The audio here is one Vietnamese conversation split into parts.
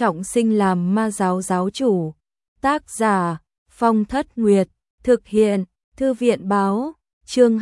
trọng sinh làm ma giáo giáo chủ. Tác giả Phong Thất Nguyệt, thực hiện Thư viện báo, chương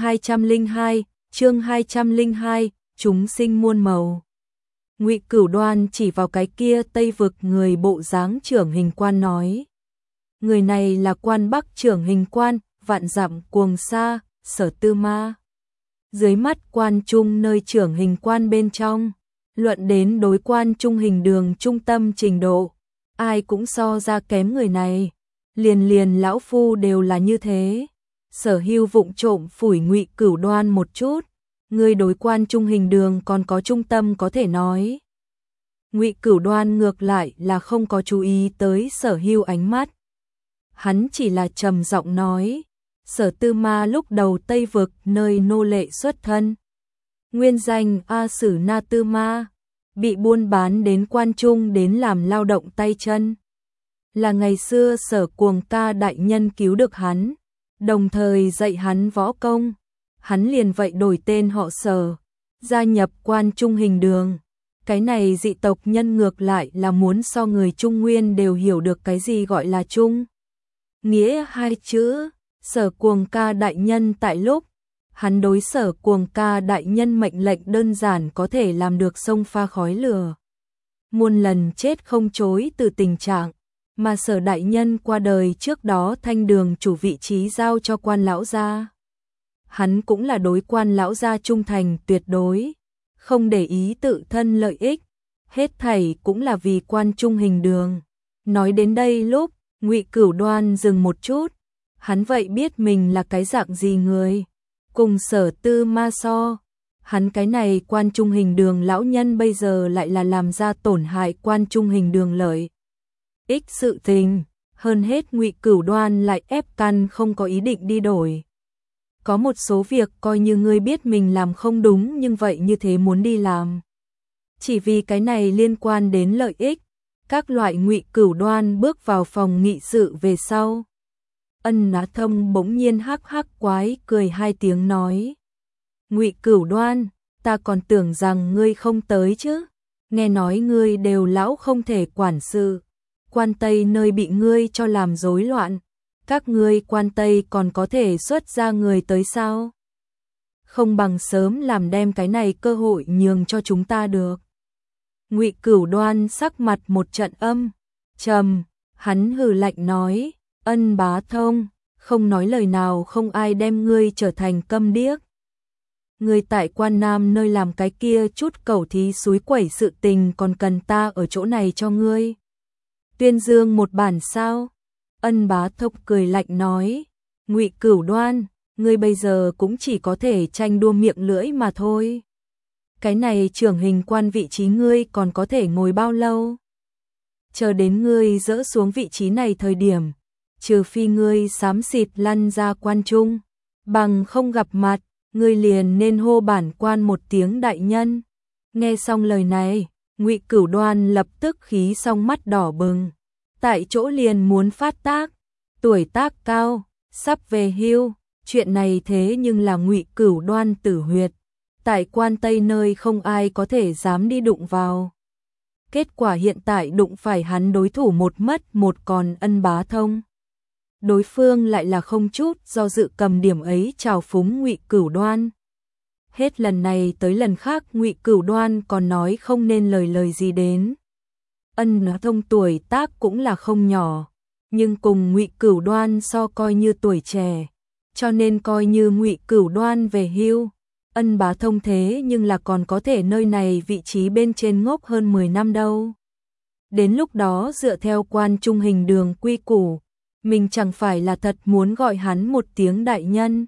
202, chúng sinh muôn màu. Ngụy Cửu Đoan chỉ vào cái kia Tây vực người bộ dáng trưởng hình quan nói. Người này là quan Bắc trưởng hình quan, vạn dặm cuồng sa, Sở Tư Ma. Dưới mắt quan trung nơi trưởng hình quan bên trong, luận đến đối quan trung hình đường trung tâm trình độ, ai cũng so ra kém người này. Liền lão phu đều là như thế. Sở Hưu vụng trộm phủi Ngụy Cửu Đoan một chút, người đối quan trung hình đường còn có trung tâm có thể nói. Ngụy Cửu Đoan ngược lại là không có chú ý tới Sở Hưu ánh mắt. Hắn chỉ là trầm giọng nói, Sở Tư Ma lúc đầu Tây vực nơi nô lệ xuất thân, nguyên danh A Sử Na Tư Ma, bị buôn bán đến quan trung đến làm lao động tay chân. Là ngày xưa Sở Cuồng Ca đại nhân cứu được hắn, đồng thời dạy hắn võ công, hắn liền vậy đổi tên họ Sở, gia nhập quan trung hình đường. Cái này dị tộc nhân ngược lại là muốn so người Trung Nguyên đều hiểu được cái gì gọi là trung nghĩa hai chữ. Sở Cuồng Ca đại nhân tại lúc hắn đối Sở Cuồng Ca đại nhân mệnh lệnh đơn giản có thể làm được sông pha khói lửa, muôn lần chết không chối từ tình trạng mà Sở đại nhân qua đời trước đó thanh đường chủ vị trí giao cho quan lão gia. Hắn cũng là đối quan lão gia trung thành tuyệt đối, không để ý tự thân lợi ích, hết thảy cũng là vì quan trung hình đường. Nói đến đây lúc Ngụy Cửu Đoan dừng một chút, hắn vậy biết mình là cái dạng gì người, cùng Sở Tư Ma so, hắn cái này quan trung hình đường lão nhân bây giờ lại là làm ra tổn hại quan trung hình đường lợi ích sự tình, hơn hết Ngụy Cửu Đoan lại ép căn không có ý định đi đổi. Có một số việc coi như ngươi biết mình làm không đúng nhưng vậy như thế muốn đi làm, chỉ vì cái này liên quan đến lợi ích. Các loại Ngụy Cửu Đoan bước vào phòng nghị sự về sau, Ân Á Thông bỗng nhiên hắc hắc quái cười hai tiếng nói, Ngụy Cửu Đoan, ta còn tưởng rằng ngươi không tới chứ, nghe nói ngươi đều lão không thể quản sự, quan Tây nơi bị ngươi cho làm rối loạn, các ngươi quan Tây còn có thể xuất ra người tới sao? Không bằng sớm làm đem cái này cơ hội nhường cho chúng ta được. Ngụy Cửu Đoan sắc mặt một trận âm trầm, hắn hừ lạnh nói, Ân Bá Thông, không nói lời nào không ai đem ngươi trở thành câm điếc. Ngươi tại quan Nam nơi làm cái kia chút cẩu thí suối quẩy sự tình còn cần ta ở chỗ này cho ngươi tuyên dương một bản sao? Ân Bá Thông cười lạnh nói, Ngụy Cửu Đoan, ngươi bây giờ cũng chỉ có thể tranh đua miệng lưỡi mà thôi. Cái này trưởng hình quan vị trí ngươi còn có thể ngồi bao lâu? Chờ đến ngươi dỡ xuống vị trí này thời điểm, trừ phi ngươi xám xịt lăn ra quan trung, bằng không gặp mặt, ngươi liền nên hô bản quan một tiếng đại nhân. Nghe xong lời này, Ngụy Cửu Đoan lập tức khí xong mắt đỏ bừng, tại chỗ liền muốn phát tác, tuổi tác cao, sắp về hưu, chuyện này thế nhưng là Ngụy Cửu Đoan tử huyệt, tại quan Tây nơi không ai có thể dám đi đụng vào. Kết quả hiện tại đụng phải hắn đối thủ một mất một còn Ân Bá Thông. Đối phương lại là không chút do dự cầm điểm ấy trào phúng Ngụy Cửu Đoan. Hết lần này tới lần khác Ngụy Cửu Đoan còn nói không nên lời gì đến. Ân Bá Thông tuổi tác cũng là không nhỏ, nhưng cùng Ngụy Cửu Đoan so coi như tuổi trẻ, cho nên coi như Ngụy Cửu Đoan về hưu, Ân Bá Thông thế nhưng là còn có thể nơi này vị trí bên trên ngốc hơn 10 năm đâu. Đến lúc đó dựa theo quan trung hình đường quy củ, mình chẳng phải là thật muốn gọi hắn một tiếng đại nhân.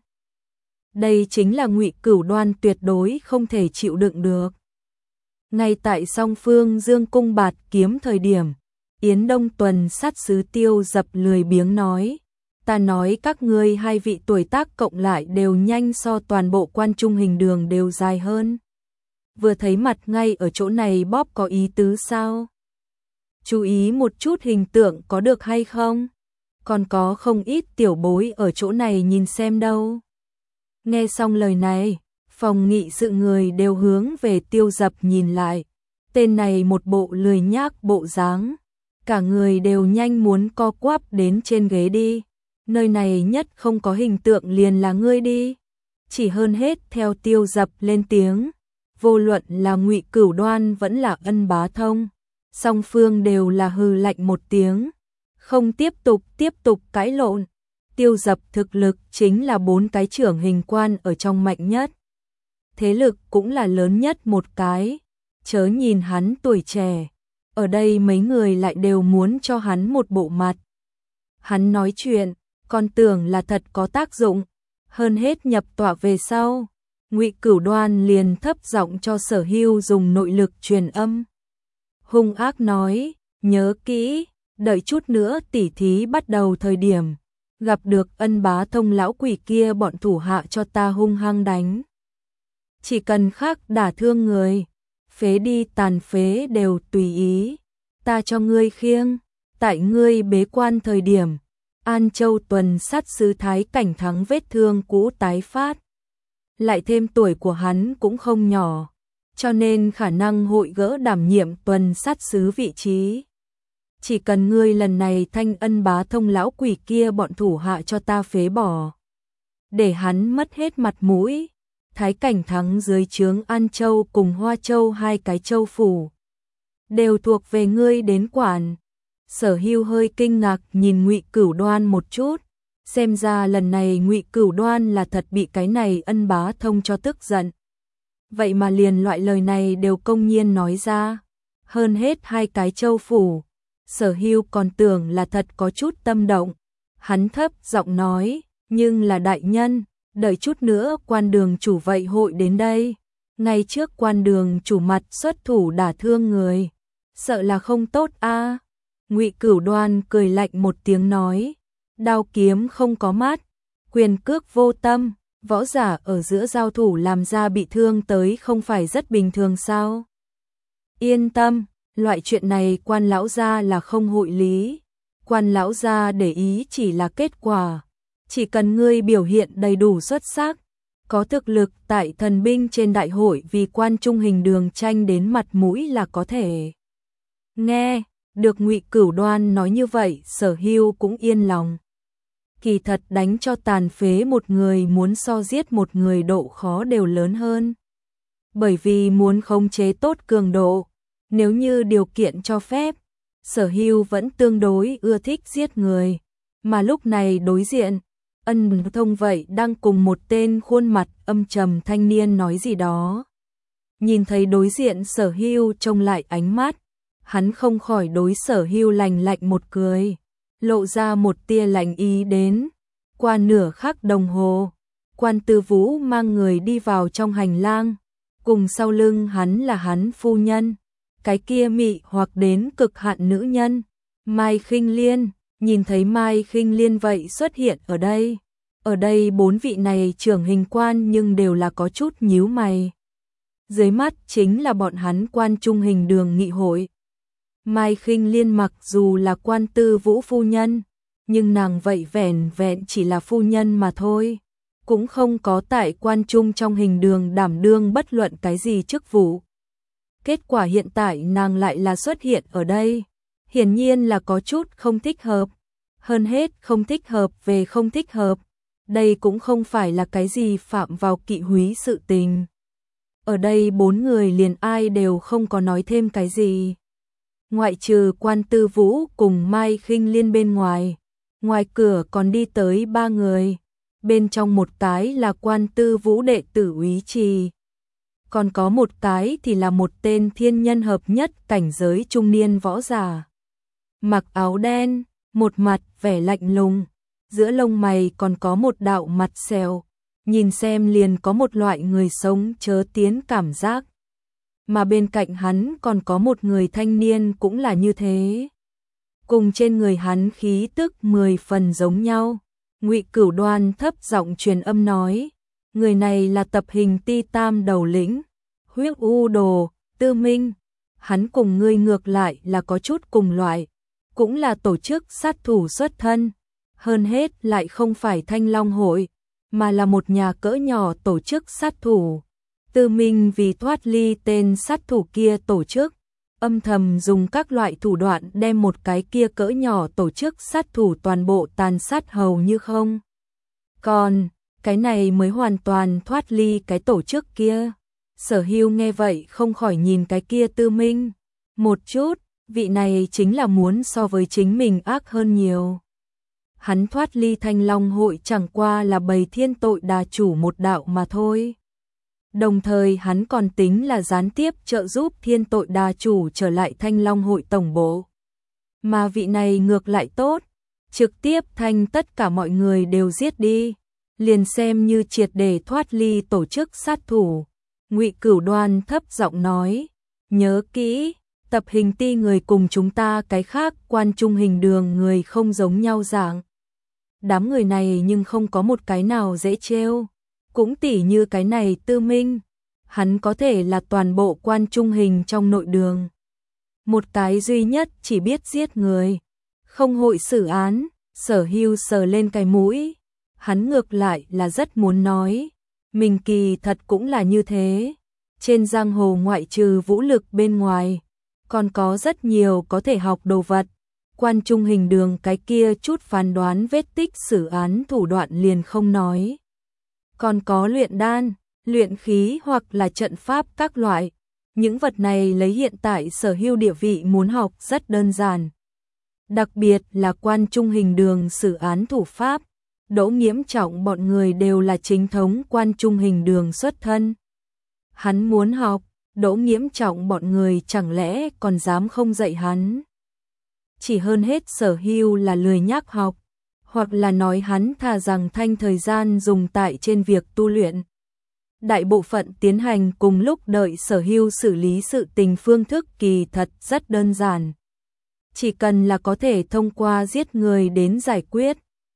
Đây chính là Ngụy Cửu Đoan tuyệt đối không thể chịu đựng được. Ngay tại song phương dương cung bạt kiếm thời điểm, Yến Đông Tuần sát sứ Tiêu Dập lười biếng nói, ta nói các ngươi hai vị tuổi tác cộng lại đều nhanh so toàn bộ quan trung hình đường đều dài hơn. Vừa thấy mặt ngay ở chỗ này bóp có ý tứ sao? Chú ý một chút hình tượng có được hay không? Còn có không ít tiểu bối ở chỗ này nhìn xem đâu. Nghe xong lời này, phòng nghị sự người đều hướng về Tiêu Dập nhìn lại. Tên này một bộ lười nhác bộ dáng, cả người đều nhanh muốn co quắp đến trên ghế đi. Nơi này nhất không có hình tượng liền là ngươi đi. Chỉ hơn hết theo Tiêu Dập lên tiếng, vô luận là Ngụy Cửu Đoan vẫn là Ân Bá Thông, song phương đều là hừ lạnh một tiếng, không tiếp tục cãi lộn. Tiêu Dập thực lực chính là 4 cái trưởng hình quan ở trong mạnh nhất. Thế lực cũng là lớn nhất một cái, chớ nhìn hắn tuổi trẻ, ở đây mấy người lại đều muốn cho hắn một bộ mặt. Hắn nói chuyện, còn tưởng là thật có tác dụng, hơn hết nhập tọa về sau, Ngụy Cửu Đoan liền thấp giọng cho Sở Hưu dùng nội lực truyền âm. Hung ác nói, nhớ kỹ, đợi chút nữa tỉ thí bắt đầu thời điểm, gặp được Ân Bá Thông lão quỷ kia bọn thủ hạ cho ta hung hăng đánh. Chỉ cần khắc đả thương người, phế đi tàn phế đều tùy ý, ta cho ngươi khiêng. Tại ngươi bế quan thời điểm, An Châu tuần sát sứ Thái Cảnh Thắng vết thương cũ tái phát. Lại thêm tuổi của hắn cũng không nhỏ, cho nên khả năng hội gỡ đảm nhiệm tuần sát sứ vị trí. Chỉ cần ngươi lần này thanh Ân Bá Thông lão quỷ kia bọn thủ hạ cho ta phế bỏ, để hắn mất hết mặt mũi. Thái Cảnh Thắng dưới trướng An Châu cùng Hoa Châu 2 cái châu phủ, đều thuộc về ngươi đến quản. Sở Hưu hơi kinh ngạc nhìn Ngụy Cửu Đoan một chút, xem ra lần này Ngụy Cửu Đoan là thật bị cái này Ân Bá Thông cho tức giận. Vậy mà liền loại lời này đều công nhiên nói ra, hơn hết 2 cái châu phủ. Sở Hưu còn tưởng là thật có chút tâm động, hắn thấp giọng nói, nhưng là đại nhân, đợi chút nữa quan đường chủ vậy hội đến đây, ngay trước quan đường chủ mặt xuất thủ đả thương người, sợ là không tốt a. Ngụy Cửu Đoan cười lạnh một tiếng nói, đao kiếm không có mắt, quyền cước vô tâm, võ giả ở giữa giao thủ làm ra bị thương tới không phải rất bình thường sao? Yên tâm, loại chuyện này quan lão gia là không hội lý, quan lão gia để ý chỉ là kết quả, chỉ cần ngươi biểu hiện đầy đủ xuất sắc, có thực lực tại thần binh trên đại hội vì quan trung hình đường tranh đến mặt mũi là có thể. Nghe được Ngụy Cửu Đoan nói như vậy, Sở Hưu cũng yên lòng. Kỳ thật đánh cho tàn phế một người muốn so giết một người độ khó đều lớn hơn. Bởi vì muốn khống chế tốt cường độ, nếu như điều kiện cho phép, Sở Hưu vẫn tương đối ưa thích giết người. Mà lúc này đối diện, Ân Thông vậy đang cùng một tên khuôn mặt âm trầm thanh niên nói gì đó. Nhìn thấy đối diện Sở Hưu trông lại ánh mắt, hắn không khỏi đối Sở Hưu lạnh lạnh một cười, lộ ra một tia lạnh ý đến. Qua nửa khắc đồng hồ, Quan Tư Vũ mang người đi vào trong hành lang, cùng sau lưng hắn là hắn phu nhân, cái kia mị hoặc đến cực hạn nữ nhân, Mai Khinh Liên. Nhìn thấy Mai Khinh Liên vậy xuất hiện ở đây. Ở đây 4 vị này trưởng hình quan nhưng đều là có chút nhíu mày. Dưới mắt chính là bọn hắn quan trung hình đường nghị hội. Mai Khinh Liên mặc dù là Quan Tư Vũ phu nhân, nhưng nàng vậy vẻn vẹn chỉ là phu nhân mà thôi, cũng không có tại quan trung trong hình đường đảm đương bất luận cái gì chức vụ. Kết quả hiện tại nàng lại là xuất hiện ở đây, hiển nhiên là có chút không thích hợp. Hơn hết không thích hợp về không thích hợp, đây cũng không phải là cái gì phạm vào kỵ húy sự tình. Ở đây 4 người liền ai đều không có nói thêm cái gì. Ngoại trừ Quan Tư Vũ cùng Mai Khinh Liên bên ngoài, ngoài cửa còn đi tới 3 người, bên trong một cái là Quan Tư Vũ đệ tử Úy Trì, còn có một cái thì là một tên thiên nhân hợp nhất cảnh giới trung niên võ giả. Mặc áo đen, một mặt vẻ lạnh lùng, giữa lông mày còn có một đạo mặt sẹo, nhìn xem liền có một loại người sống chớ tiến cảm giác. Mà bên cạnh hắn còn có một người thanh niên cũng là như thế. Cùng trên người hắn khí tức 10 phần giống nhau. Ngụy Cửu Đoan thấp giọng truyền âm nói, người này là tập hình ti tam đầu lĩnh, Huyết U Đồ, Tư Minh. Hắn cùng ngươi ngược lại là có chút cùng loại, cũng là tổ chức sát thủ xuất thân, hơn hết lại không phải Thanh Long hội, mà là một nhà cỡ nhỏ tổ chức sát thủ. Tư Minh vì thoát ly tên sát thủ kia tổ chức, âm thầm dùng các loại thủ đoạn đem một cái kia cỡ nhỏ tổ chức sát thủ toàn bộ tàn sát hầu như không. Còn, cái này mới hoàn toàn thoát ly cái tổ chức kia. Sở Hưu nghe vậy không khỏi nhìn cái kia Tư Minh một chút, vị này chính là muốn so với chính mình ác hơn nhiều. Hắn thoát ly Thanh Long hội chẳng qua là bày thiên tội đà chủ một đạo mà thôi. Đồng thời hắn còn tính là gián tiếp trợ giúp thiên tội đà chủ trở lại Thanh Long hội tổng bộ. Mà vị này ngược lại tốt, trực tiếp thanh tất cả mọi người đều giết đi, liền xem như triệt để thoát ly tổ chức sát thủ. Ngụy Cửu Đoan thấp giọng nói, nhớ kỹ, tập hình ti người cùng chúng ta cái khác quan trung hình đường người không giống nhau dạng. Đám người này nhưng không có một cái nào dễ trêu, cũng tỉ như cái này Tư Minh, hắn có thể là toàn bộ quan trung hình trong nội đường. Một cái duy nhất chỉ biết giết người, không hội xử án. Sở Hưu sờ lên cái mũi, hắn ngược lại là rất muốn nói, mình kỳ thật cũng là như thế. Trên giang hồ ngoại trừ vũ lực bên ngoài, còn có rất nhiều có thể học đồ vật. Quan trung hình đường cái kia chút phán đoán vết tích xử án thủ đoạn liền không nói. Còn có luyện đan, luyện khí hoặc là trận pháp các loại. Những vật này lấy hiện tại Sở Hưu địa vị muốn học rất đơn giản. Đặc biệt là quan trung hình đường xử án thủ pháp, Đỗ Nghiễm Trọng bọn người đều là chính thống quan trung hình đường xuất thân. Hắn muốn học, Đỗ Nghiễm Trọng bọn người chẳng lẽ còn dám không dạy hắn. Chỉ hơn hết Sở Hưu là lười nhác học, hoặc là nói hắn thà rằng thanh thời gian dùng tại trên việc tu luyện. Đại bộ phận tiến hành cùng lúc đợi Sở Hưu xử lý sự tình phương thức kỳ thật rất đơn giản. Chỉ cần là có thể thông qua giết người đến giải quyết.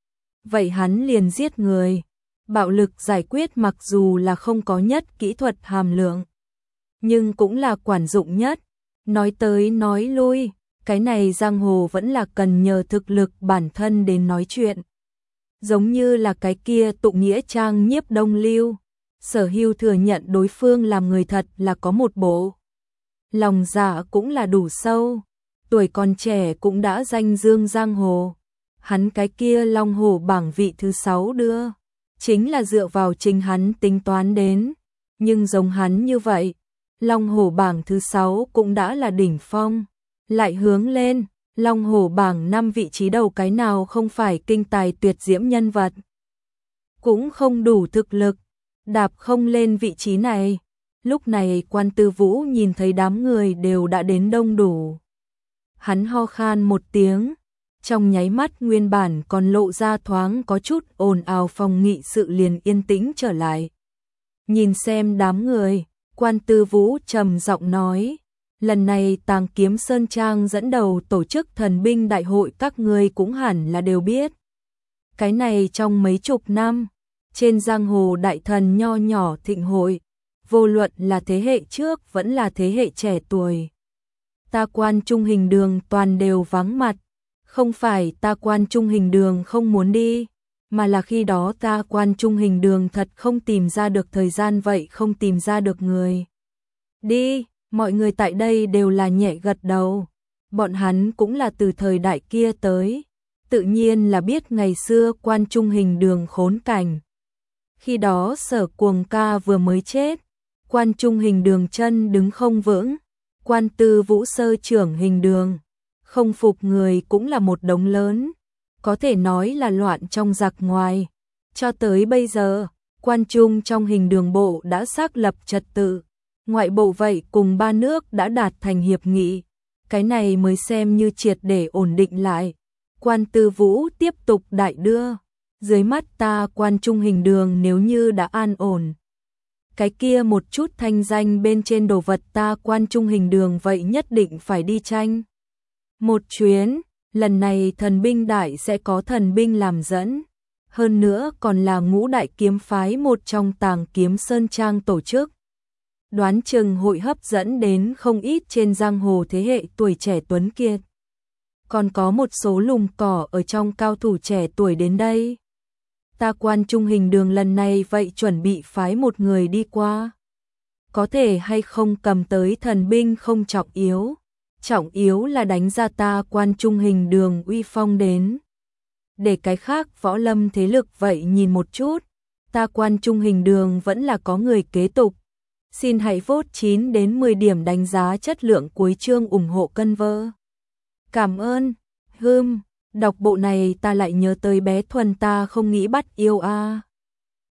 Vậy hắn liền giết người. Bạo lực giải quyết mặc dù là không có nhất kỹ thuật hàm lượng, nhưng cũng là quản dụng nhất. Nói tới nói lui, cái này giang hồ vẫn là cần nhờ thực lực bản thân đến nói chuyện. Giống như là cái kia tụ nghĩa trang Nhiếp Đông Lưu. Sở Hưu thừa nhận đối phương làm người thật là có một bộ. Lòng dạ cũng là đủ sâu. Tuổi còn trẻ cũng đã danh dương giang hồ. Hắn cái kia Long Hổ bảng vị thứ 6 đưa, chính là dựa vào chính hắn tính toán đến. Nhưng giống hắn như vậy, Long Hổ bảng thứ 6 cũng đã là đỉnh phong. Lại hướng lên, Long Hổ bảng 5 vị trí đầu cái nào không phải kinh tài tuyệt diễm nhân vật. Cũng không đủ thực lực, đạp không lên vị trí này. Lúc này Quan Tư Vũ nhìn thấy đám người đều đã đến đông đủ. Hắn ho khan một tiếng, trong nháy mắt nguyên bản còn lộ ra thoáng có chút ồn ào phòng nghị sự liền yên tĩnh trở lại. Nhìn xem đám người, Quan Tư Vũ trầm giọng nói, lần này Tàng Kiếm Sơn Trang dẫn đầu tổ chức thần binh đại hội các ngươi cũng hẳn là đều biết. Cái này trong mấy chục năm, trên giang hồ đại thần nho nhỏ thịnh hội, vô luận là thế hệ trước vẫn là thế hệ trẻ tuổi. Ta Quan trung hình đường toàn đều vắng mặt, không phải ta Quan trung hình đường không muốn đi, mà là khi đó ta Quan trung hình đường thật không tìm ra được thời gian vậy không tìm ra được người. Đi, mọi người tại đây đều là nhẹ gật đầu, bọn hắn cũng là từ thời đại kia tới, tự nhiên là biết ngày xưa Quan trung hình đường khốn cảnh. Khi đó Sở Cuồng Ca vừa mới chết, Quan trung hình đường chân đứng không vững, Quan Tư Vũ sơ trưởng hình đường, không phục người cũng là một đống lớn, có thể nói là loạn trong giặc ngoài. Cho tới bây giờ, Quan trung trong hình đường bộ đã xác lập trật tự, ngoại bộ vậy cùng ba nước đã đạt thành hiệp nghị, cái này mới xem như triệt để ổn định lại. Quan Tư Vũ tiếp tục đại đưa, dưới mắt ta Quan trung hình đường nếu như đã an ổn, cái kia một chút thanh danh bên trên đồ vật ta Quan trung hình đường vậy nhất định phải đi tranh một chuyến. Lần này thần binh đại sẽ có thần binh làm dẫn, hơn nữa còn là ngũ đại kiếm phái một trong Tàng Kiếm Sơn Trang tổ chức. Đoán chừng hội hấp dẫn đến không ít trên giang hồ thế hệ tuổi trẻ tuấn kiệt. Còn có một số lùm cỏ ở trong cao thủ trẻ tuổi đến đây. Ta Quan trung hình đường lần này vậy chuẩn bị phái một người đi qua. Có thể hay không cầm tới thần binh không trọng yếu, trọng yếu là đánh ra ta Quan Trung Hình Đường uy phong đến. Để cái khác võ lâm thế lực vậy nhìn một chút, ta Quan Trung Hình Đường vẫn là có người kế tục. Xin hãy vote 9 đến 10 điểm đánh giá chất lượng cuối chương ủng hộ cân vơ. Cảm ơn. Đọc bộ này ta lại nhớ tới bé Thuần ta không nghĩ bắt yêu a.